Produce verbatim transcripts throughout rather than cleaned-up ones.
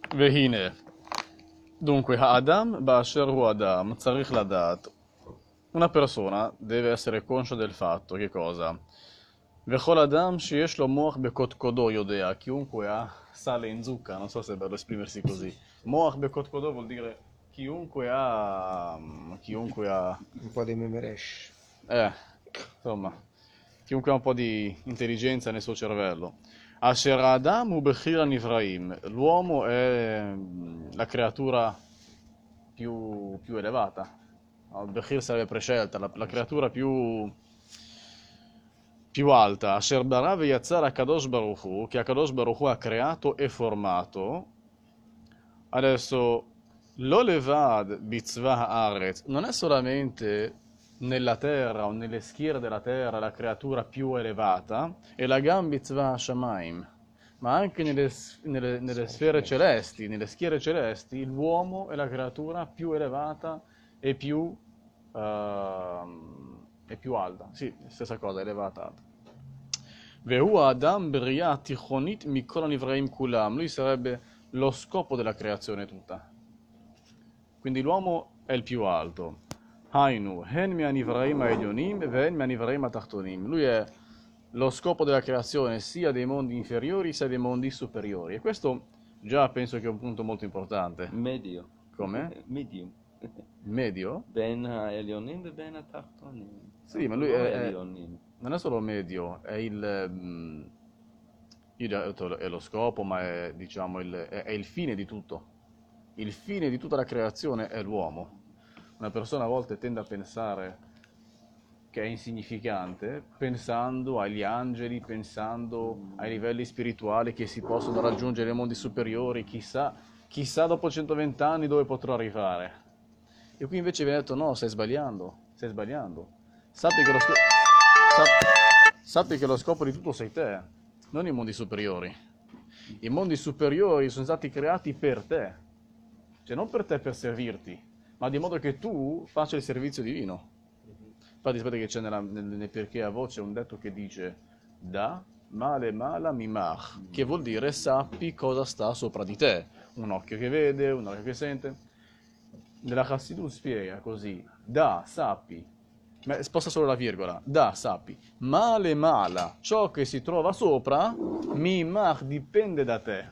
Vehine. Dunque, Adam, Basher hu Adam, tzarich ladat. Una persona deve essere conscia del fatto che cosa? Vechol Adam sheyesh lo moach bekotkodo yodea. Chiunque ha sale in zucca, non so se è bello esprimersi così. Moach bekotkodo vuol dire chiunque ha... chiunque ha... Un po' di memeresh. eh, insomma, chiunque ha un po' di intelligenza nel suo cervello. Asher Adam u Bechir Nivraim. L'uomo è mm, la creatura più, più elevata. No, Bechir sarebbe prescelta, la, la creatura più, più alta. Asher Bara Veyatzar Akadosh Baruch Hu, che Akadosh Baruch Hu ha creato e formato. Adesso, lo levad bitzvah haaretz non è solamente nella terra o nelle schiere della terra la creatura più elevata, e la gam bitzvah shamaim, ma anche nelle, s- nelle- nelle sfere celesti, nelle schiere celesti, l'uomo è la creatura più elevata e più, ehm, e più alta. Sì, stessa cosa, elevata, alta. Vehu Adam bria tichonit mikol hanivraim kulam. Lui sarebbe lo scopo della creazione tutta. Quindi l'uomo è il più alto. Hainu, hen mi hanivraim haelyonim ven mi hanivraim atachtonim. Lui è lo scopo della creazione sia dei mondi inferiori sia dei mondi superiori. E questo già penso che è un punto molto importante. Medio. Come? Medium. Medio? בין העליונים ובין התחתונים. Sì, ma אנחנו lui לא è, è- העליונים. non è solo medio, è il... mm, io già ho detto è lo scopo, ma è, diciamo, il, è, è il fine di tutto. Il fine di tutta la creazione è l'uomo. Una persona a volte tende a pensare che è insignificante, pensando agli angeli, pensando ai livelli spirituali che si possono raggiungere nei mondi superiori, chissà, chissà dopo centoventi anni dove potrò arrivare. E qui invece viene detto no, stai sbagliando, stai sbagliando. Sappi che lo, sco- sap- sappi che lo scopo di tutto sei te, non i mondi superiori. I mondi superiori sono stati creati per te, cioè non per te per servirti, ma di modo che tu faccia il servizio divino. Infatti sapete che c'è nella, nel, nel perché a voce un detto che dice da male mala mimach, che vuol dire sappi cosa sta sopra di te. Un occhio che vede, un occhio che sente. Nella Chassidut spiega così, da, sappi, ma sposta solo la virgola, da, sappi, male mala, ciò che si trova sopra, mimach dipende da te.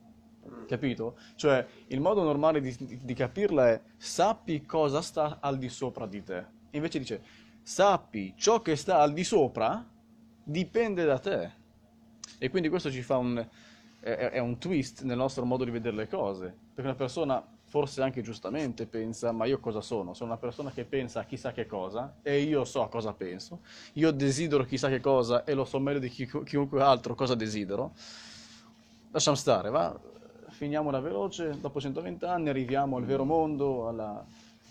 Capito? Cioè, il modo normale di, di- di capirla è sappi cosa sta al di sopra di te. Invece dice, sappi ciò che sta al di sopra dipende da te. E quindi questo ci fa un, è, è un twist nel nostro modo di vedere le cose. Perché una persona, forse anche giustamente, pensa, ma io cosa sono? Sono una persona che pensa a chissà che cosa e io so cosa penso. Io desidero chissà che cosa e lo so meglio di chi- chiunque altro cosa desidero. Lasciamo stare, va? Finiamola veloce, dopo centoventi anni arriviamo al vero mondo, alla...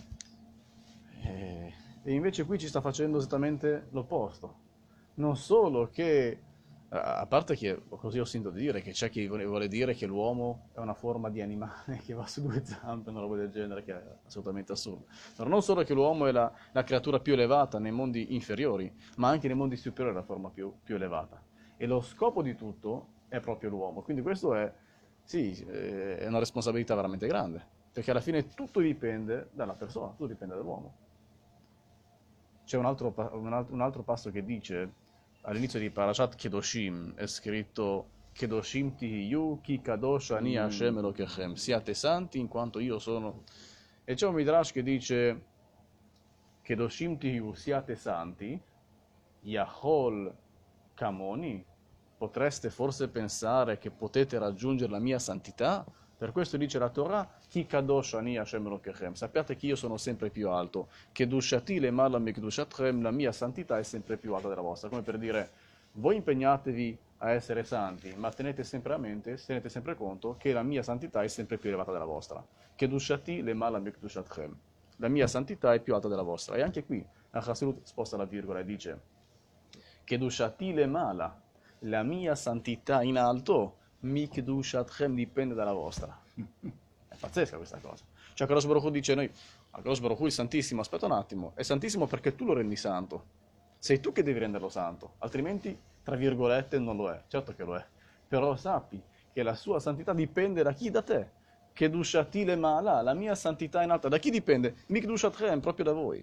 eh, e invece qui ci sta facendo esattamente l'opposto. Non solo che, a a parte che così ho sentito dire, che c'è chi vuole vuole dire che l'uomo è una forma di animale che va su due zampe, una roba del genere, che è assolutamente assurdo. Però non solo che l'uomo è la, la creatura più elevata nei mondi inferiori, ma anche nei mondi superiori è la forma più, più elevata. E lo scopo di tutto è proprio l'uomo. Quindi questo è, sì, eh, è una responsabilità veramente grande, perché alla fine tutto dipende dalla persona, tutto dipende dall'uomo. C'è un altro, pa- un alt- un altro passo che dice, all'inizio di Parashat Kedoshim, è scritto Kedoshim tihiyu ki kadosh ani Hashem Elokechem, siate santi in quanto io sono. E c'è un Midrash che dice Kedoshim tihiyu, siate santi, Yahol Kamoni, potreste forse pensare che potete raggiungere la mia santità? Per questo dice la Torah, Ki kadosh ani Hashem Elokechem. Sappiate che io sono sempre più alto. Kedushati le malam mikdushatchem, la mia santità è sempre più alta della vostra. Come per dire, voi impegnatevi a essere santi, ma tenete sempre a mente, tenete sempre conto che la mia santità è sempre più elevata della vostra. Kedushati le malam mikdushatchem. La mia santità è più alta della vostra. E anche qui, la Chassidut sposta la virgola e dice, Kedushati le mala, la mia santità in alto, mikdushatchem dipende dalla vostra. È pazzesca questa cosa. Cioè, Kadosh Baruch Hu dice noi, Kadosh Baruch Hu il Santissimo, aspetta un attimo, è Santissimo perché tu lo rendi santo. Sei tu che devi renderlo santo, altrimenti, tra virgolette, non lo è. Certo che lo è. Però sappi che la sua santità dipende da chi? Da te. Kedushati lema'ala, la mia santità in alta. Da chi dipende? Mikdushatchem, proprio da voi.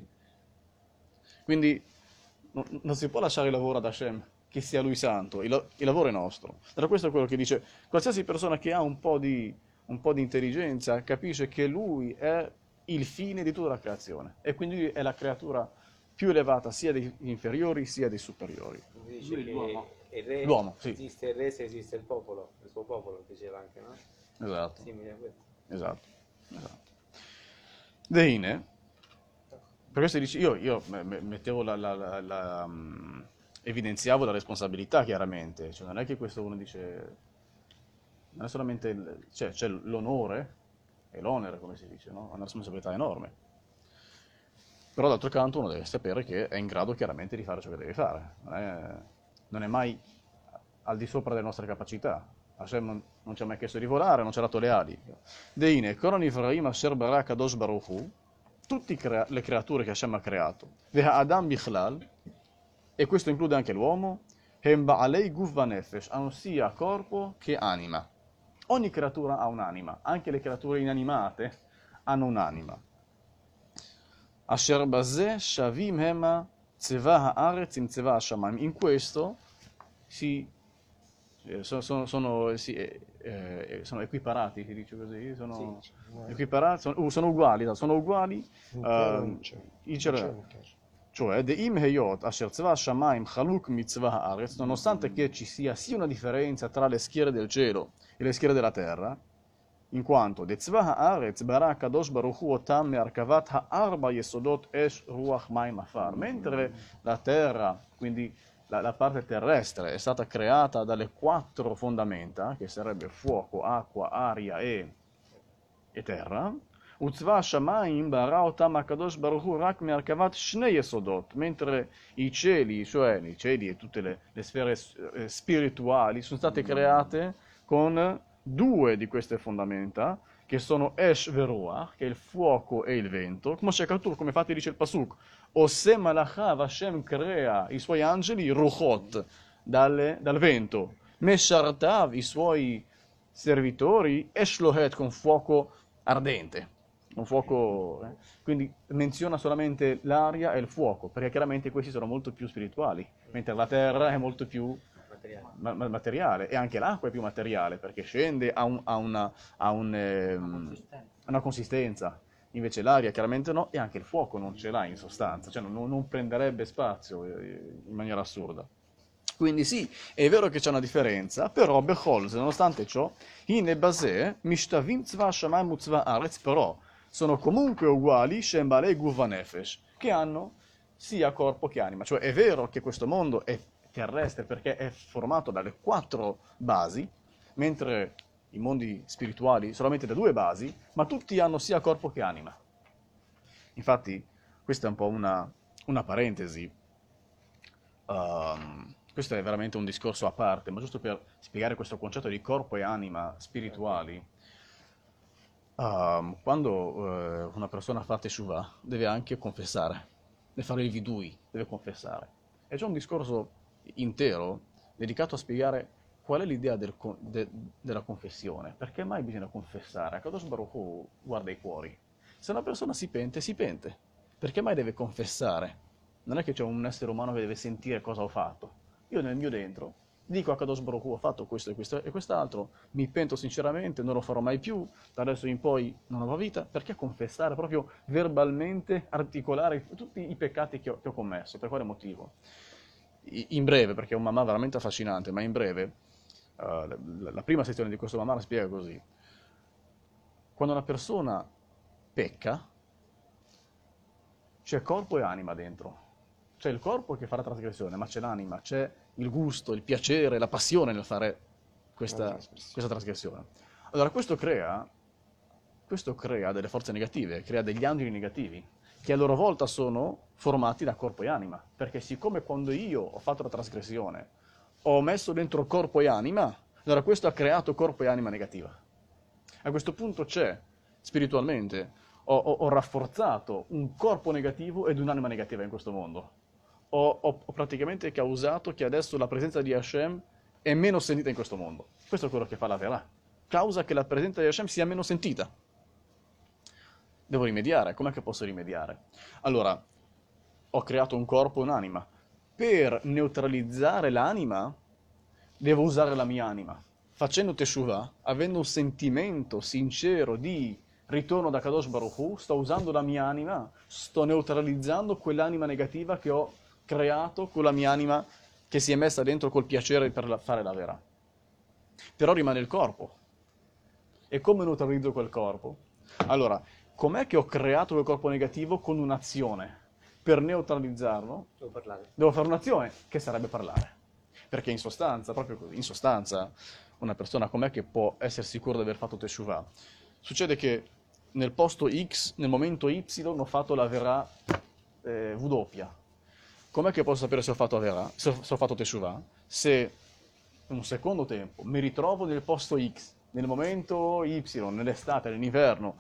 Quindi non, non si può lasciare il lavoro ad Hashem, che sia lui santo, il, il lavoro è nostro. Allora questo è quello che dice, qualsiasi persona che ha un po' di, un po' di intelligenza capisce che lui è il fine di tutta la creazione e quindi lui è la creatura più elevata sia degli inferiori sia dei superiori. Dice Lui è che l'uomo. il re, L'uomo, sì. esiste il re se esiste il popolo, il suo popolo diceva anche, no? Esatto, Simile a questo. esatto, esatto. Deine, per questo dici, io, io me- me- mettevo la, la- la- la, um, evidenziavo la responsabilità chiaramente, cioè non è che questo uno dice, non è solamente, il- cioè, c'è l'onore e l'onere, come si dice, no? È una responsabilità enorme. Però d'altro canto uno deve sapere che è in grado chiaramente di fare ciò che deve fare, non è, non è mai al di sopra delle nostre capacità. Hashem non, non ci ha mai chiesto di volare, non ci ha dato le ali. Deine, Koran Ifraim Asher Bara Kadosh Baruch Hu, tutte crea- le creature che Hashem ha creato, Veha Adam Bichlal, e questo include anche l'uomo, Hem Ba'alei Guf Vanefesh, hanno sia corpo che anima. Ogni creatura ha un'anima, anche le creature inanimate hanno un'anima. Asher Bazeh Shavim Hema Tseva Haaretz im Tseva Hashamayim. In questo si, eh, sono, sono, sono, si, eh, eh, sono equiparati, si dice così, sono, Sì, sì. equiparati, sono, uh, sono uguali, no, sono uguali In eh, cielo e in cielo. in In cielo. cielo e in terra. Cioè, Deim Heyot Asher Tzeva Hashamayim Chaluk Mitzvah Haaretz, nonostante che ci sia sia una differenza tra le schiere del cielo e le schiere della terra, in quanto de tzva haaretz bara kadosh baruch hu otam me'arkavat ha'arba yesodot esh ruach maim afar, mentre la terra, quindi la, la parte terrestre, è stata creata dalle quattro fondamenta, che sarebbe fuoco, acqua, aria e, e terra, utzva shamayim bara otam hakadosh baruch hu rak me'arkavat shnei yesodot, mentre i cieli, cioè i cieli e tutte le, le sfere eh, spirituali sono state create con due di queste fondamenta, che sono Esh Veruach, che è il fuoco e il vento, come c'è Katur, come infatti dice il Pasuk, Ose Malachav, Hashem crea i suoi angeli Ruchot, dalle, dal vento, Meshartav, i suoi servitori, Esh Lohet, con fuoco ardente, un fuoco, eh? Quindi menziona solamente l'aria e il fuoco, perché chiaramente questi sono molto più spirituali, mentre la terra è molto più Materiale. ma- ma- materiale, e anche l'acqua è più materiale perché scende a, un- a una, a un, ehm, una consistenza, invece l'aria chiaramente no, e anche il fuoco non ce l'ha in sostanza, cioè non, non prenderebbe spazio eh, in maniera assurda. Quindi sì, è vero che c'è una differenza, però Bechol, nonostante ciò, in Ebasè, Mishtavim Tzva Shamayim Utzva Aretz, però sono comunque uguali Shem Balei Guva Nefesh, che hanno sia corpo che anima. Cioè è vero che questo mondo è terrestre perché è formato dalle quattro basi, mentre i mondi spirituali solamente da due basi, ma tutti hanno sia corpo che anima. Infatti, questa è un po' una, una parentesi. Um, questo è veramente un discorso a parte, ma giusto per spiegare questo concetto di corpo e anima spirituali. Um, quando eh, una persona fa teshuvah deve anche confessare, deve fare il vidui, deve confessare. E c'è un discorso intero dedicato a spiegare qual è l'idea del con- de- della confessione. Perché mai bisogna confessare? Kadosh Baruch Hu guarda i cuori. Se una persona si pente, si pente. Perché mai deve confessare? Non è che c'è un essere umano che deve sentire cosa ho fatto. Io nel mio dentro dico a Kadosh Baruch Hu ho fatto questo e questo e quest'altro, mi pento sinceramente, non lo farò mai più, da adesso in poi non avrò vita. Perché confessare? Proprio verbalmente articolare tutti i peccati che ho, che ho commesso. Per quale motivo? In breve, perché è un mamma veramente affascinante, ma in breve, uh, la, la prima sezione di questo mamma la spiega così. Quando una persona pecca, c'è corpo e anima dentro. C'è il corpo che fa la trasgressione, ma c'è l'anima, c'è il gusto, il piacere, la passione nel fare questa, trasgressione. questa trasgressione. Allora questo crea, questo crea delle forze negative, crea degli angeli negativi, che a loro volta sono formati da corpo e anima, perché siccome quando io ho fatto la trasgressione ho messo dentro corpo e anima, allora questo ha creato corpo e anima negativa. A questo punto c'è, spiritualmente, ho, ho- ho rafforzato un corpo negativo ed un'anima negativa in questo mondo. Ho, ho- ho praticamente causato che adesso la presenza di Hashem è meno sentita in questo mondo. Questo è quello che fa la Verà. causa che la presenza di Hashem sia meno sentita. Devo rimediare. Com'è che posso rimediare? Allora, ho creato un corpo e un'anima. Per neutralizzare l'anima, devo usare la mia anima. Facendo Teshuvah, avendo un sentimento sincero di ritorno da Kadosh Baruch Hu, sto usando la mia anima, sto neutralizzando quell'anima negativa che ho creato con la mia anima che si è messa dentro col piacere per la- fare la vera. Però rimane il corpo. E come neutralizzo quel corpo? Allora, com'è che ho creato quel corpo negativo con un'azione? Per neutralizzarlo, Devo parlare. devo fare un'azione che sarebbe parlare. Perché in sostanza, proprio così, in sostanza, una persona com'è che può essere sicura di aver fatto Teshuvah? Succede che nel posto X, nel momento Y, ho fatto la vera eh, W doppia. Com'è che posso sapere se ho fatto vera, se ho, se ho fatto Teshuvah? Se in un secondo tempo mi ritrovo nel posto X, nel momento Y, nell'estate, nell'inverno,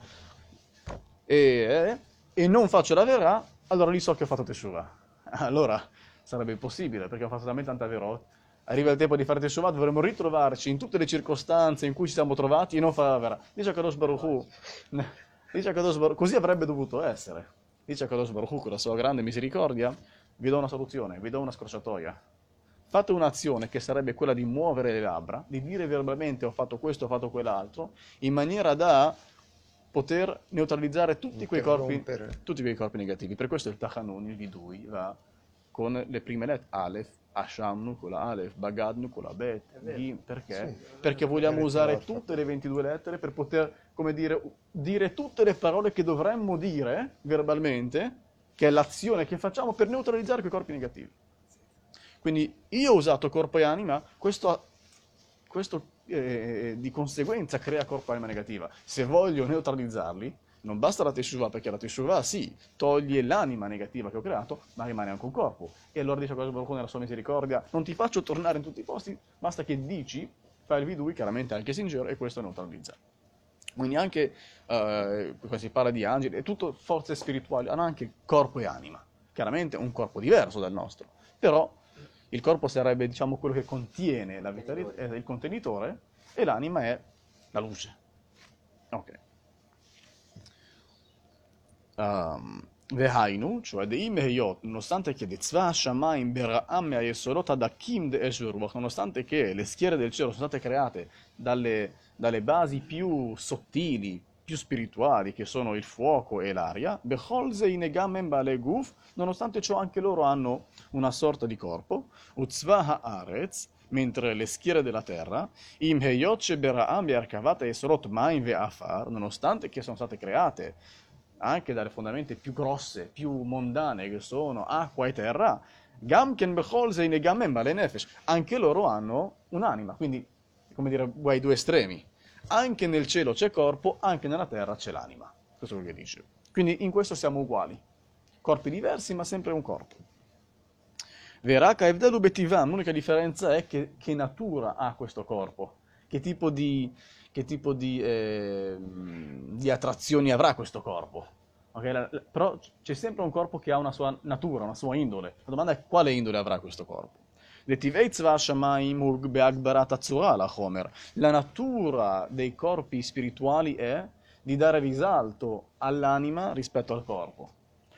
e, eh, e non faccio la vera, allora lì so che ho fatto Teshuvah. Allora sarebbe impossibile, perché ho fatto talmente tanta vera. Arriva il tempo di fare Teshuvah, dovremmo ritrovarci in tutte le circostanze in cui ci siamo trovati e non fare la vera. Dice Kadosh Baruch Hu, dice Kadosh Baruch, così avrebbe dovuto essere. Dice Kadosh Baruch Hu con la sua grande misericordia, vi do una soluzione, vi do una scorciatoia. Fate un'azione che sarebbe quella di muovere le labbra, di dire verbalmente ho fatto questo, ho fatto quell'altro, in maniera da poter neutralizzare tutti quei corpi, Interrompere. tutti quei corpi negativi. Per questo il Tachanun, il Vidui, va con le prime lettere, Aleph, Ashamnu con la Aleph, Bagadnu con la Bet, Gim, perché? Sì. Perché vogliamo Per usare forza. tutte le ventidue lettere per poter, come dire, dire tutte le parole che dovremmo dire verbalmente, che è l'azione che facciamo per neutralizzare quei corpi negativi. Quindi io ho usato corpo e anima, questo, questo eh, di conseguenza crea corpo e anima negativa. Se voglio neutralizzarli, non basta la Teshuvah, perché la Teshuvah sì, toglie l'anima negativa che ho creato, ma rimane anche un corpo. E allora dice Kadosh Baruch Hu nella sua misericordia, non ti faccio tornare in tutti i posti, basta che dici, fai il vidui, chiaramente anche sincero, e questo neutralizza. Quindi anche, eh, quando si parla di angeli, è tutto forze spirituali, hanno anche corpo e anima. Chiaramente un corpo diverso dal nostro, però il corpo sarebbe, diciamo, quello che contiene la vitalità, è il contenitore, e l'anima è la luce. Ok. Um, Vehainu, cioè Deim Heyot, nonostante che Detzva Shamayim Bera'am Me'ayesodot Adakim De'esh Veruach, nonostante che le schiere del cielo sono state create dalle, dalle basi più sottili, più spirituali, che sono il fuoco e l'aria, Bechol Zeinegam Em Bale Guf, nonostante ciò anche loro hanno una sorta di corpo, Utzva Haaretz, mentre le schiere della terra, Im Heyot Shebera'am Be'arkavat Esorot Maim Ve'afar, nonostante che sono state create anche dalle fondamenta più grosse, più mondane, che sono acqua e terra, Gamken Bechol Zeinegam Em Bale Nefesh, anche loro hanno un'anima, quindi, come dire, ai due estremi. Anche nel cielo c'è corpo, anche nella terra c'è l'anima. Questo è quello che dice. Quindi in questo siamo uguali. Corpi diversi, ma sempre un corpo. Veraka Evdelu Betivam, l'unica differenza è che, che natura ha questo corpo, che tipo di, che tipo di, eh, di attrazioni avrà questo corpo. Okay? La- la- però c'è sempre un corpo che ha una sua natura, una sua indole. La domanda è quale indole avrà questo corpo. La natura dei corpi spirituali è di dare risalto all'anima rispetto al corpo.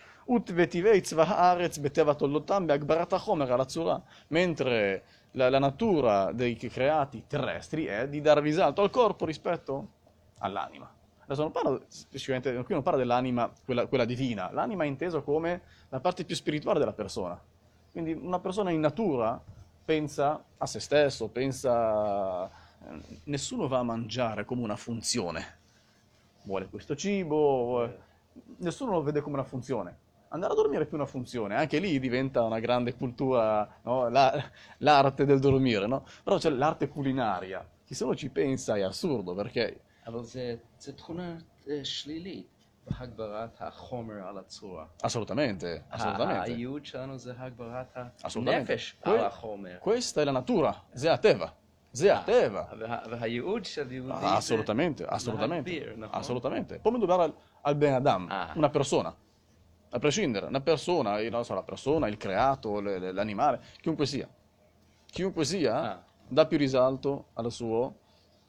Mentre la, la natura dei creati terrestri è di dare risalto al corpo rispetto all'anima. Adesso non parlo specificamente, qui non parlo dell'anima, quella, quella divina, l'anima è inteso come la parte più spirituale della persona. Quindi una persona in natura pensa a se stesso, pensa... eh, Nessuno va a mangiare come una funzione. Vuole questo cibo, vuole- nessuno lo vede come una funzione. Andare a dormire è più una funzione, anche lì diventa una grande cultura, no? La- l'arte del dormire, no? Però c'è l'arte culinaria, chi solo ci pensa è assurdo, perché אבל זה, זה תכונה אה, שלילית בהגברת החומר על הצורה. assolutamente, assolutamente, הייעוד שלנו זה הגברת assolutamente. הנפש Que- על החומר. questa è la natura, זה הטבע, זה הטבע. וה- והייעוד של יהודי Ah, זה assolutamente, assolutamente, להגביר, נכון? assolutamente. Poi dobbiamo al, al Ben Adam, Ah. una persona, a prescindere, una persona, io non so, la persona, il creato, le- le- l'animale, chiunque sia. Chiunque sia, Ah. dà più risalto al suo,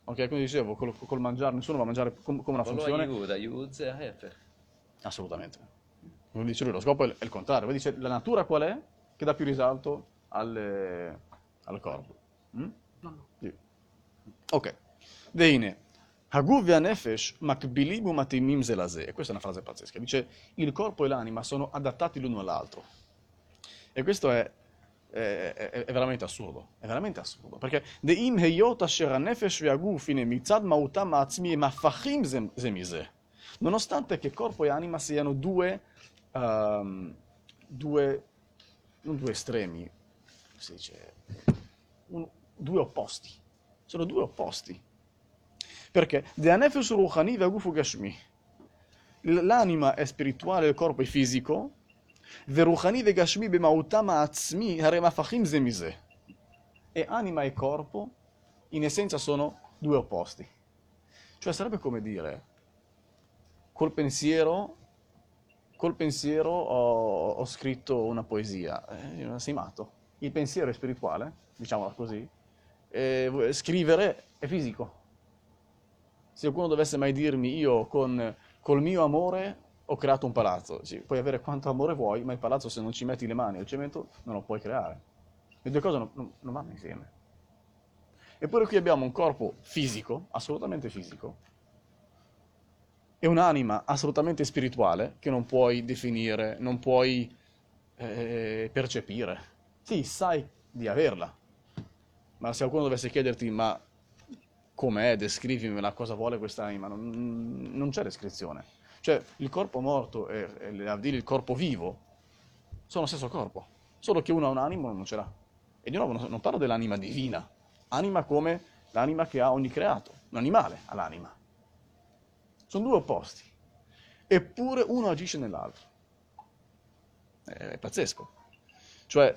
Ok, come dicevo, col, col mangiare, nessuno va a mangiare com- come una אבל לא funzione. הייעוד, הייעוד זה ההפך. Assolutamente. Come dice lui, lo scopo è, è il contrario. Lui dice la natura qual è? Che dà più risalto al, al corpo. Mm? Sì. Ok. Deine. Haguv והנפש מקבילים ומתאימים זה לזה. E questa è una frase pazzesca. Dice il corpo e l'anima sono adattati l'uno all'altro. E questo è, è, è, è veramente assurdo. È veramente assurdo. Perché דאם היות אשר הנפש והגוף הנה מצד מהותם העצמי הם הפכים זה, זה מזה. Nonostante che corpo e anima siano due, um, due non due estremi, si dice, un, due opposti. Sono due opposti. Perché? דהנפש רוחני והגוף הוא גשמי. L'anima è spirituale, il corpo è fisico, ורוחני וגשמי במהותם העצמי, הרי הם הפכים זה מזה. E anima e corpo, in essenza, sono due opposti. Cioè sarebbe come dire, col pensiero, col pensiero ho, ho scritto una poesia. Eh, sei matto. Il pensiero è spirituale, diciamola così, e scrivere è fisico. Se qualcuno dovesse mai dirmi io con col mio amore ho creato un palazzo, sì, puoi avere quanto amore vuoi, ma il palazzo se non ci metti le mani al cemento non lo puoi creare. Le due cose non, non, non vanno insieme. Eppure qui abbiamo un corpo fisico, assolutamente fisico, e un'anima assolutamente spirituale che non puoi definire, non puoi eh, percepire. Sì, sai di averla, ma se qualcuno dovesse chiederti ma com'è, descrivimela, cosa vuole quest'anima, non, non c'è descrizione. Cioè il corpo morto e, e il corpo vivo sono lo stesso corpo, solo che uno ha un'anima e uno non ce l'ha. E di nuovo non, non parlo dell'anima divina, anima come l'anima che ha ogni creato, un animale ha l'anima. Sono due opposti, eppure uno agisce nell'altro. È, è pazzesco. Cioè,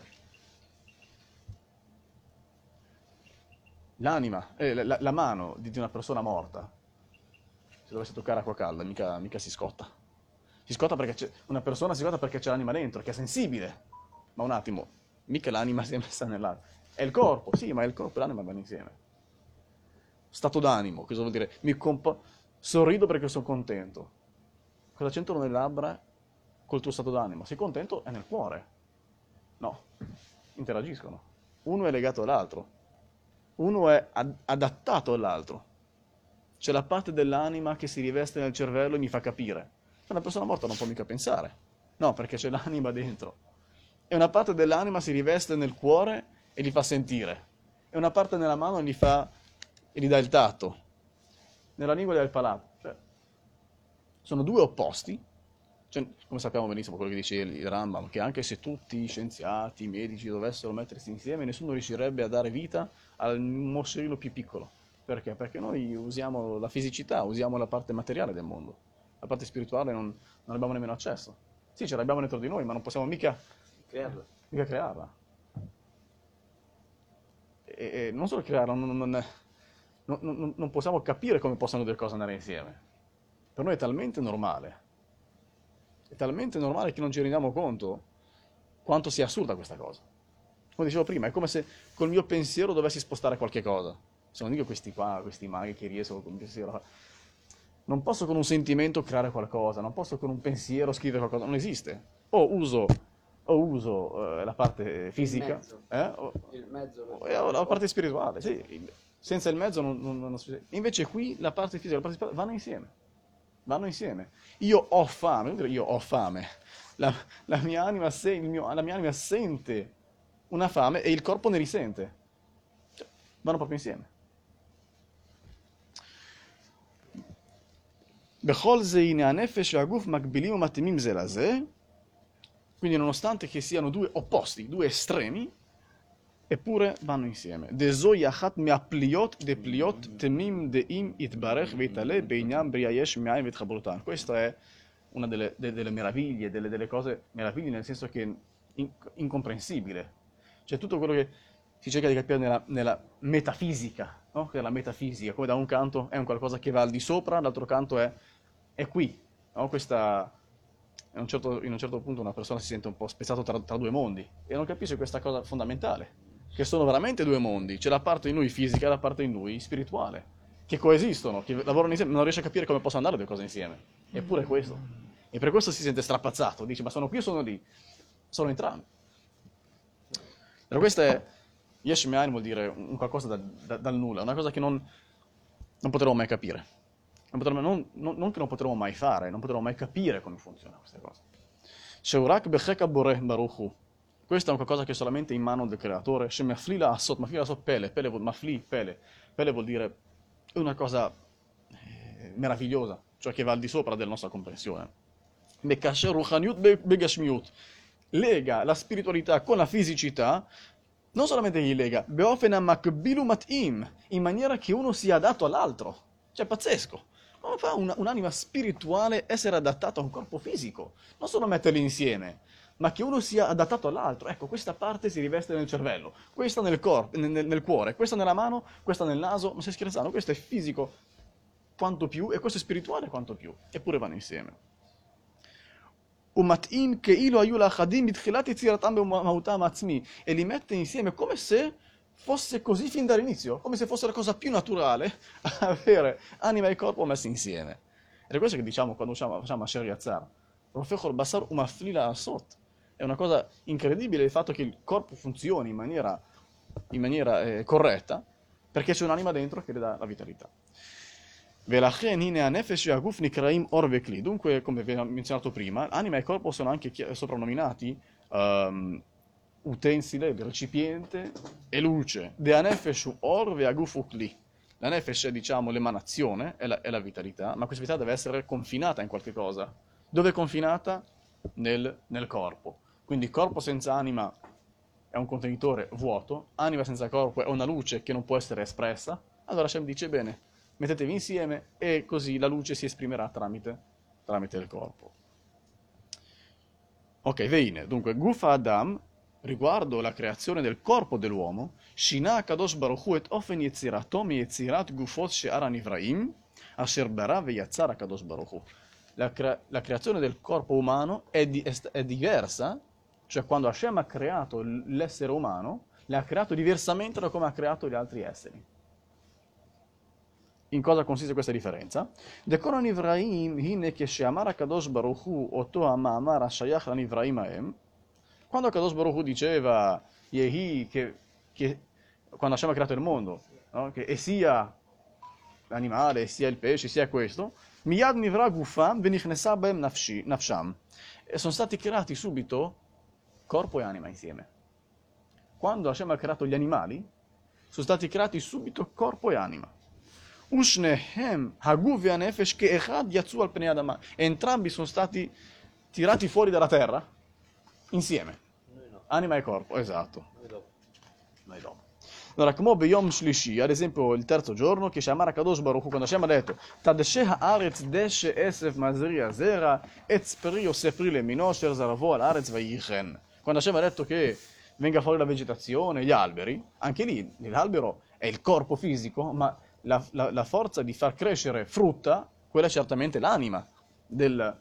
l'anima, eh, la, la mano di una persona morta, se dovesse toccare acqua calda, mica, mica si scotta. Si scotta perché c'è, una persona si scotta perché c'è l'anima dentro, che è sensibile. Ma un attimo, mica l'anima si è messa nell'altro. È il corpo, sì, ma il corpo e l'anima vanno insieme. Stato d'animo, cosa vuol dire? Mi compo- sorrido perché sono contento. Cosa c'entrano le labbra col tuo stato d'animo? Sei contento? È nel cuore. No, interagiscono. Uno è legato all'altro. Uno è ad- adattato all'altro. C'è la parte dell'anima che si riveste nel cervello e mi fa capire. Una persona morta non può mica pensare. No, perché c'è l'anima dentro. E una parte dell'anima si riveste nel cuore e gli fa sentire. E una parte nella mano gli fa e gli dà il tatto. Nella lingua gli dà il palato. Cioè, sono due opposti. Cioè, come sappiamo benissimo quello che dice il Rambam, che anche se tutti i scienziati, i medici dovessero mettersi insieme, nessuno riuscirebbe a dare vita al moscerino più piccolo. Perché? Perché noi usiamo la fisicità, usiamo la parte materiale del mondo. La parte spirituale non, non abbiamo nemmeno accesso. Sì, ce l'abbiamo dentro di noi, ma non possiamo mica crearla. Mica crearla. E, e non solo crearla, non, non, non, non, non possiamo capire come possano due cose andare insieme. Per noi è talmente normale, è talmente normale che non ci rendiamo conto quanto sia assurda questa cosa. Come dicevo prima, è come se col mio pensiero dovessi spostare qualche cosa. Se non dico questi qua, questi maghi che riescono con un pensiero. Non posso con un sentimento creare qualcosa, non posso con un pensiero scrivere qualcosa, non esiste. O uso, o uso eh, la parte fisica, Il mezzo. eh, o, Il mezzo. o- o la parte spirituale, sì. Il- Senza il mezzo non, non, non si- Invece qui la parte fisica e la parte spirituale vanno insieme. Vanno insieme. Io ho fame, non dire io ho fame. La, la mia anima se- il mio- la mia anima sente una fame e il corpo ne risente. Cioè, vanno proprio insieme. בכל זה הנה הנפש והגוף מקבילים ומתאימים זה לזה, quindi nonostante che siano due opposti, due estremi, eppure vanno insieme. דזוהי אחת מהפליות דפליות תמים דאים יתברך ויתעלה בעניין בריאה יש מאין והתחברותן. Questa è una delle, de- delle meraviglie, delle, delle cose meraviglie nel senso che è in- incomprensibile. Cioè tutto quello che si cerca di capire nella, nella metafisica, no? Che è la metafisica, come da un canto è un qualcosa che va al di sopra, dall'altro canto è, è qui, no? Questa, in un, certo, in un certo punto una persona si sente un po' spezzato tra, tra due mondi e non capisce questa cosa fondamentale, che sono veramente due mondi, c'è la parte di noi fisica e la parte di noi spirituale, che coesistono, che lavorano insieme, non riesce a capire come possono andare le due cose insieme. Eppure è questo. E per questo si sente strapazzato, dice, ma sono qui o sono lì? Sono entrambi. Però questo è, Yesh Me'ain vuol dire un qualcosa da, da, dal nulla, una cosa che non, non potremo mai capire. Non, potremo, non, non, non che non potremo mai fare, non potremo mai capire come funziona questa cosa. Sheurak Becheka Boreh Baruch Hu. Questo è un qualcosa che è solamente in mano del creatore. Shemaflila Asot, Maflila Asot Pele, Pele vuol, Mafli, Pele. Pele vuol dire una cosa eh, meravigliosa, cioè che va al di sopra della nostra comprensione. Mekasher Ruchaniut Begashmiut. Lega la spiritualità con la fisicità, non solamente gli lega, Beofena Makbilu Matim, in maniera che uno sia adatto all'altro. Cioè, pazzesco. Come fa una, un'anima spirituale essere adattata a un corpo fisico? Non solo metterli insieme, ma che uno sia adattato all'altro. Ecco, questa parte si riveste nel cervello, questa nel, corpo, nel, nel cuore, questa nella mano, questa nel naso. Non stai scherzando? Questo è fisico quanto più e questo è spirituale quanto più. Eppure vanno insieme. Umatim ke'ilu hayu la'achadim bitchilat yitziratam b'mautam atzmi, e li mette insieme come se fosse così fin dall'inizio, come se fosse la cosa più naturale avere anima e corpo messi insieme. Ed è questo che diciamo quando facciamo Asher Yatzar. Rofechol basar umaflila asot. È una cosa incredibile il fatto che il corpo funzioni in maniera, in maniera eh, corretta, perché c'è un'anima dentro che le dà la vitalità. Dunque, come vi ho menzionato prima, anima e corpo sono anche soprannominati um, utensile, recipiente e luce. La nefesh è, diciamo, l'emanazione, è la, è la vitalità, ma questa vitalità deve essere confinata in qualche cosa. Dove è confinata? Nel, nel corpo. Quindi corpo senza anima è un contenitore vuoto, anima senza corpo è una luce che non può essere espressa. Allora Hashem dice, bene, mettetevi insieme e così la luce si esprimerà tramite, tramite il corpo. Ok, veine. Dunque, Gufa Adam, riguardo la creazione del corpo dell'uomo, Shina Kadosh Baruch Hu et ofen yetzirato mi yetzirat gufot she'ar hanivraim, asher bara veyatzar Kadosh Baruch Hu. La, crea- la creazione del corpo umano è, di- è, è diversa, cioè quando Hashem ha creato l'essere umano, l'ha creato diversamente da come ha creato gli altri esseri. In cosa consiste questa differenza? Dekono nivraim hine che she'amar Kadosh Baruch Hu oto ha'ma'amar ha'shayach l'nivraim ha'em. Quando Kadosh Baruch Hu diceva Yehi, che, che quando Hashem ha creato il mondo, no? Che e sia l'animale, sia il pesce, sia questo, miyad nivra gufam v'nichnesa b'hem nafsham. E sono stati creati subito corpo e anima insieme. Quando Hashem ha creato gli animali, sono stati creati subito corpo e anima. Ushnehem haguf ve'anefesh ke'echad yatzu al pnei adama. Entrambi sono stati tirati fuori dalla terra insieme. Noi no, Anima e corpo, esatto. noi dopo. Noi dopo. Allora, come Beyom Shlishi, ad esempio il terzo giorno, che Shamar Kadosh Baruch Hu, quando Hashem ha detto Tadeshe haaretz deshe esef mazria zera etz peri yosef ri lemino sher zaravo al aretz vayichen. Quando Hashem ha detto che venga fuori la vegetazione, gli alberi, anche lì l'albero è il corpo fisico, ma la, la, la forza di far crescere frutta, quella è certamente l'anima del,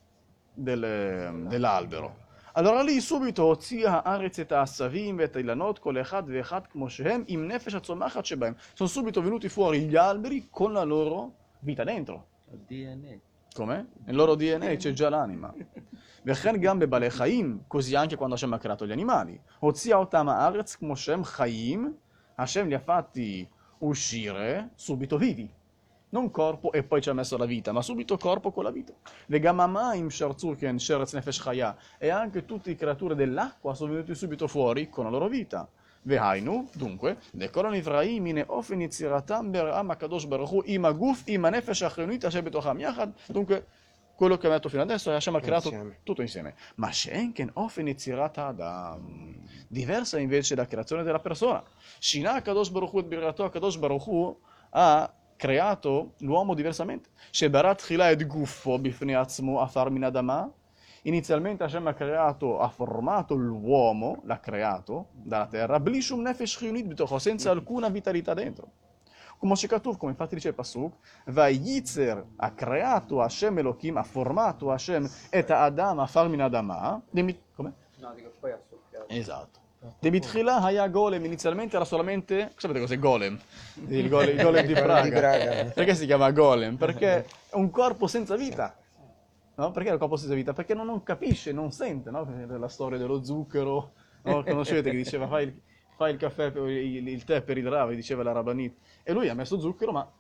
del, dell'albero. Allora lì subito הוציאה הארץ את העשבים ואת האילנות כל אחד ואחד כמו שהם עם נפש הצומחת שבהם. Sono subito venuti fuori gli alberi con la loro vita dentro. D N A. Come? Nel loro D N A c'è già l'anima. וכן גם בבעלי חיים, così anche quando Hashem ha creato gli animali. הוציאה אותם הארץ כמו שהם חיים, Hashem li ha fatti uscire subito vivi. Non corpo e poi ci ha messo la vita, ma subito corpo con la vita. וגם המים שרצו כן שרץ נפש חיה. E anche tutte le creature dell'acqua sono venuti subito fuori con la loro vita. והיינו, dunque, לכל הנבראים מן אופן יצירתם בראם הקדוש ברוך הוא עם הגוף, עם הנפש החיונית אשר בתוכם יחד. Dunque, quello che abbiamo detto fino adesso, Hashem ha creato Insieme. tutto insieme. Ma shenken ofen yetzirat Adam. Diversa invece la creazione della persona. Shina Kadosh Baruch Hu et birato Kadosh Baruch Hu ha creato l'uomo diversamente. Shebarat chila et gufo bifnei atzmo afar min adama. Inizialmente Hashem ha creato, ha formato l'uomo, l'ha creato dalla terra, bli shum nefesh chiyunit bitocho, senza alcuna vitalità dentro. Come Shekatuv, come infatti dice il Pasuk, Vayitzer ha creato Hashem Elohim, ha formato Hashem et Adam afar min adama. Dimmi, come? No, dico poi ha soffiato. Esatto. Demitchila haya golem, inizialmente era solamente, sapete cos'è golem? Il golem, il golem di Quello Praga. di Praga. Perché si chiama golem? Perché è un corpo senza vita. No? Perché è un corpo senza vita? Perché non, non capisce, non sente, no? La storia dello zucchero, no? Conoscete che diceva fai il, fai il caffè, per- il, il tè per il Rav, diceva la Rabbanit. E lui ha messo zucchero, ma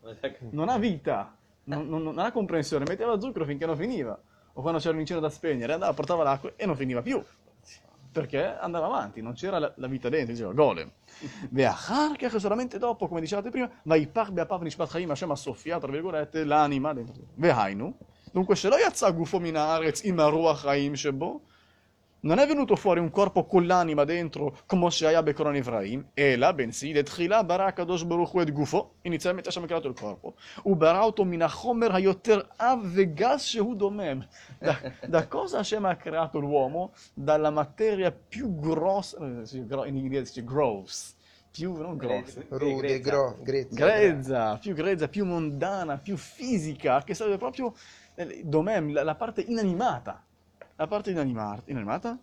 non ha vita, non, non- non ha comprensione, metteva zucchero finché non finiva. O quando c'era un incendio da spegnere, andava, portava l'acqua e non finiva più. Perché andava avanti, non c'era la, la vita dentro, diceva golem. Ve'achar kach, solamente dopo, come dicevate prima, vayipach be'apav nishmat chaim, Hashem ha soffiato, tra virgolette, l'anima dentro. Ve'hainu, dunque se lo yatsa gufo min haaretz im haruach chaim shebo, non è venuto fuori un corpo con l'anima dentro, come Shaya Bekoron Efraim, e la bensì, לתחילה ברא הקדוש ברוך הוא את גופו, inizialmente Hashem ha creato il corpo, וברא אותו מן החומר היותר עב וגס שהוא דומם. Da, da cosa Hashem ha creato l'uomo? Dalla materia più grossa, eh, sì, gro- in inglese si dice gross, più, non grossa, Rude, gro, grezza. grezza, più grezza, più mondana, più fisica, che sarebbe proprio eh, domem, la, la parte inanimata. La parte inanimata, inanimata.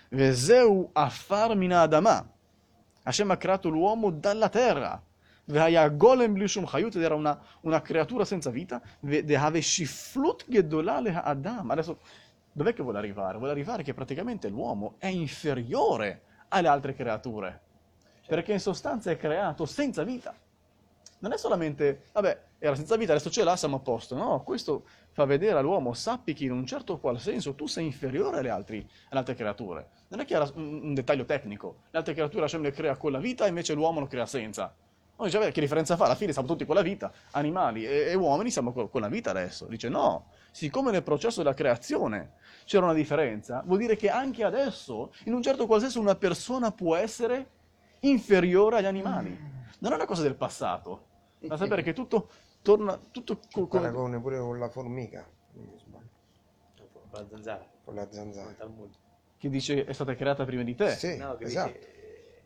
Vezeu afar min adama. Hashem ha creato l'uomo dalla terra. Vehaya golem bli shum chayut, ed era una, una creatura senza vita. Dehave shiflut gedola leha adam. Adesso, dov'è che vuole arrivare? Vuole arrivare che praticamente l'uomo è inferiore alle altre creature. Perché in sostanza è creato senza vita. Non è solamente, vabbè, era senza vita, adesso ce l'ha, siamo a posto. No, questo fa vedere all'uomo, sappi che in un certo qual senso tu sei inferiore alle, altri, alle altre creature. Non è che era un, un dettaglio tecnico. Le altre creature Hashem le crea con la vita, invece l'uomo lo crea senza. No, dice, vabbè, che differenza fa? Alla fine siamo tutti con la vita, animali e, e uomini siamo co- con la vita adesso. Dice, no, siccome nel processo della creazione c'era una differenza, vuol dire che anche adesso, in un certo qual senso, una persona può essere inferiore agli animali. Non è una cosa del passato. Da sapere che tutto torna, tutto co- co- Paragone pure con la formica, non mi sbaglio, Con la zanzara. con la Con zanzara. il Talmud. che dice è stata creata prima di te. Sì, No, che esatto. dice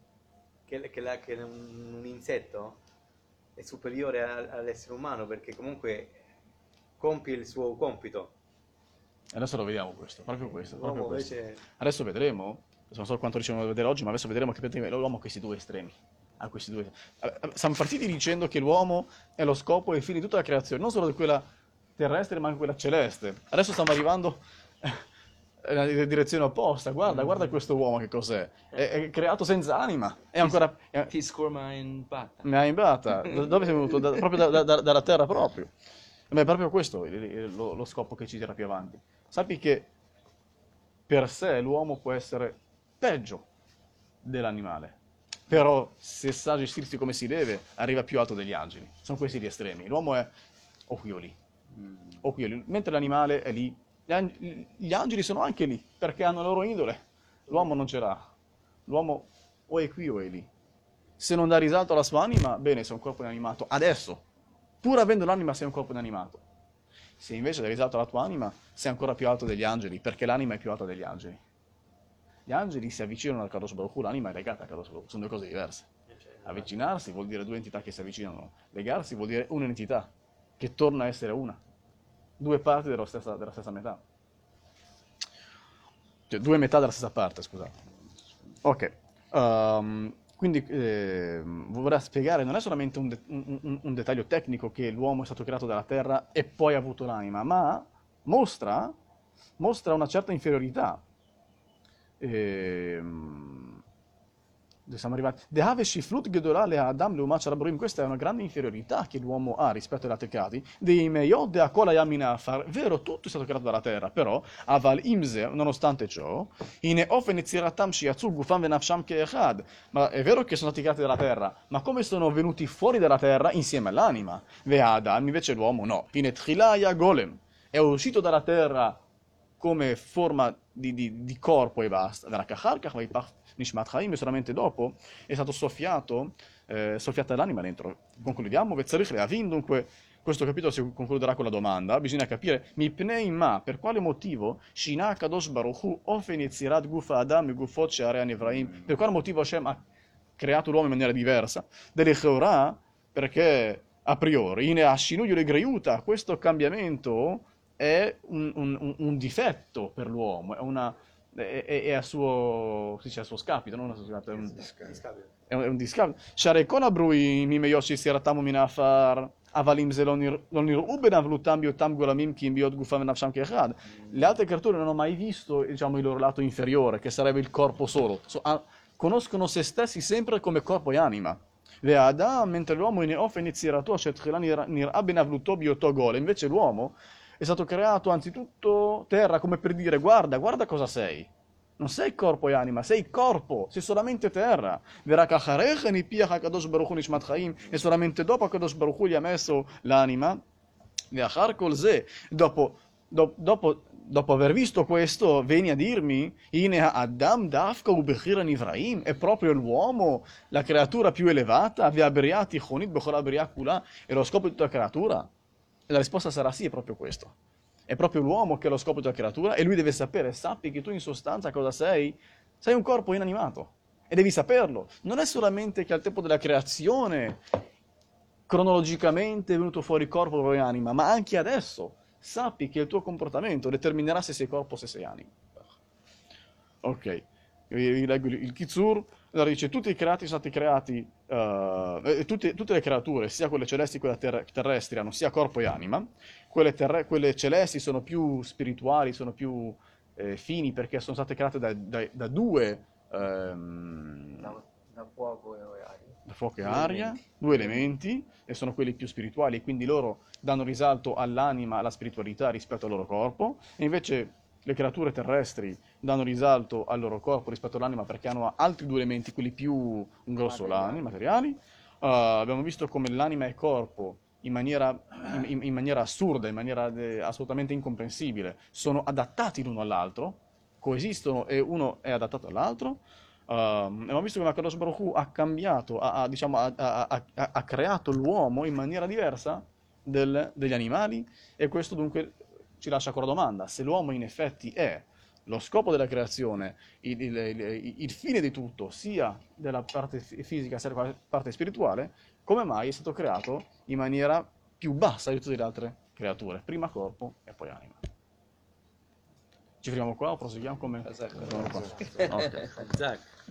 che, che la- che un, un insetto è superiore a- all'essere umano perché comunque compie il suo compito. Adesso lo vediamo questo, proprio questo. Proprio L'uomo questo. invece Adesso vedremo, non so quanto riusciamo a vedere oggi, ma adesso vedremo che praticamente l'uomo ha questi due estremi. Ha questi due. Eh, Siamo partiti dicendo che l'uomo è lo scopo e il fine di tutta la creazione, non solo di quella terrestre, ma anche quella celeste. Adesso stiamo arrivando eh, nella direzione opposta. Guarda, guarda questo uomo che cos'è. È, è creato senza anima. È ancora. È, Ti scorma in bata. mi ha imbrata. Da- Dove sei venuto? Da- proprio da- da- da- dalla terra proprio. Ma è proprio questo il- il- lo, lo scopo che ci tira più avanti. Sappi che per sé l'uomo può essere peggio dell'animale. Però se sa gestirsi come si deve, arriva più alto degli angeli. Sono questi gli estremi. L'uomo è o qui o lì. O qui o lì. Mentre l'animale è lì. Gli, ang- gli angeli sono anche lì, perché hanno la loro indole. L'uomo non ce l'ha. L'uomo o è qui o è lì. Se non dà risalto alla sua anima, bene, sei un corpo inanimato. Adesso, pur avendo l'anima, sei un corpo inanimato. Se invece dai risalto alla tua anima, sei ancora più alto degli angeli, perché l'anima è più alta degli angeli. Gli angeli si avvicinano al Kadosh Baruch Hu, l'anima è legata al Kadosh Baruch Hu, sono due cose diverse. Avvicinarsi vuol dire due entità che si avvicinano, legarsi vuol dire un'entità che torna a essere una. Due parti della stessa, della stessa metà. Cioè, due metà della stessa parte, scusate. Ok, ehm, quindi eh, vorrei spiegare, non è solamente un, de- un- un- un dettaglio tecnico che l'uomo è stato creato dalla terra e poi ha avuto l'anima, ma mostra, mostra una certa inferiorità. Ehm, dove siamo arrivati? Dehave shiflut gedolah le Adam leumat sharaborim. Questa è una grande inferiorità che l'uomo ha rispetto agli altri creati. Dei meyod de akol hayam min afar. Vero, tutto è stato creato dalla terra, però aval imze, nonostante ciò, in ofen etziratam shiatzu gufam venafsham keechad. Ma è vero che sono stati creati dalla terra, ma come sono venuti fuori dalla terra insieme all'anima? Ve Adam, invece l'uomo no. In etchilaya golem. È uscito dalla terra come forma di, di- di corpo e basta. Dalla kacharkach vaipach nishmat chaim, e solamente dopo è stato soffiato, eh, soffiata l'anima dentro. Concludiamo. Vetzarich leavin, dunque questo capitolo si concluderà con la domanda. Bisogna capire mipnei ma, per quale motivo Shina Kadosh Baruch Hu ofen yetzirat gufa Adam e gufot she'arei nevraim. Per quale motivo Hashem ha creato l'uomo in maniera diversa? Delle Cheorah, perché a priori in Ashinu le greiuta, questo cambiamento è un, un- un- un difetto per l'uomo, è una, è, è- è a suo, si dice, a suo scapito, non a suo scapito, è un, Discapito. è un, è un discapito. שהרי כל הברואים מימי יושי סירתם ומן העפר, אבל אם זה לא נרא- לא נראו בנבלותם בהיותם גולמים כי אם בהיות גופם ונפשם כאחד. Le altre creature non hanno mai visto, diciamo, il loro lato inferiore, che sarebbe il corpo solo. So- ah, conoscono se stessi sempre come corpo e anima. והאדם, mentre l'uomo in אופן יצירתו שתחילה נראה נראה בנבלותו בהיותו גולם, invece l'uomo è stato creato anzitutto terra come per dire guarda, guarda cosa sei. Non sei corpo e anima, sei corpo, sei solamente terra. Verrà כאחריך ניפיח הקדוש ברוך הוא נשמת חיים, e solamente dopo הקדוש ברוך הוא gli ha messo l'anima. ואחר כל זה, dopo, do- dopo, dopo aver visto questo, vieni a dirmi, הנה האדם דווקא הוא בחיר הנבראים, è proprio l'uomo, la creatura più elevata, והבריאה התיכונית בכל הבריאה כולה, è lo scopo di tutta la creatura? E la risposta sarà sì, è proprio questo. È proprio l'uomo che è lo scopo della creatura e lui deve sapere, sappi che tu in sostanza cosa sei? Sei un corpo inanimato e devi saperlo. Non è solamente che al tempo della creazione cronologicamente è venuto fuori corpo e anima, ma anche adesso sappi che il tuo comportamento determinerà se sei corpo o se sei anima. Ok, vi, vi leggo il, il Kitsur. Allora dice, tutti i creati sono stati creati, eh, eh, tutte, tutte le creature, sia quelle celesti che quelle ter- terrestri, hanno sia corpo e anima. Quelle, terre- quelle celesti sono più spirituali, sono più eh, fini perché sono state create da, da- da due, ehm, Da, da fuoco e aria. da fuoco e Due aria, elementi. due elementi, e sono quelli più spirituali, e quindi loro danno risalto all'anima, alla spiritualità rispetto al loro corpo, e invece le creature terrestri danno risalto al loro corpo rispetto all'anima perché hanno altri due elementi, quelli più grossolani, materiali. Uh, abbiamo visto come l'anima e il corpo, in maniera, in, in- in maniera assurda, in maniera de- assolutamente incomprensibile, sono adattati l'uno all'altro, coesistono e uno è adattato all'altro. Um, abbiamo visto come Akadosh Baruch Hu ha cambiato, ha, ha, diciamo, ha, ha- ha- ha- ha creato l'uomo in maniera diversa del- degli animali, e questo dunque ci lascia con la domanda: se l'uomo in effetti è lo scopo della creazione, il, il- il- il fine di tutto, sia della parte fi- fisica sia della parte spirituale, come mai è stato creato in maniera più bassa di tutte le altre creature? Prima corpo e poi anima. Ci fermiamo qua o proseguiamo come? Esatto. Fermiamo qua. Ok. Zac.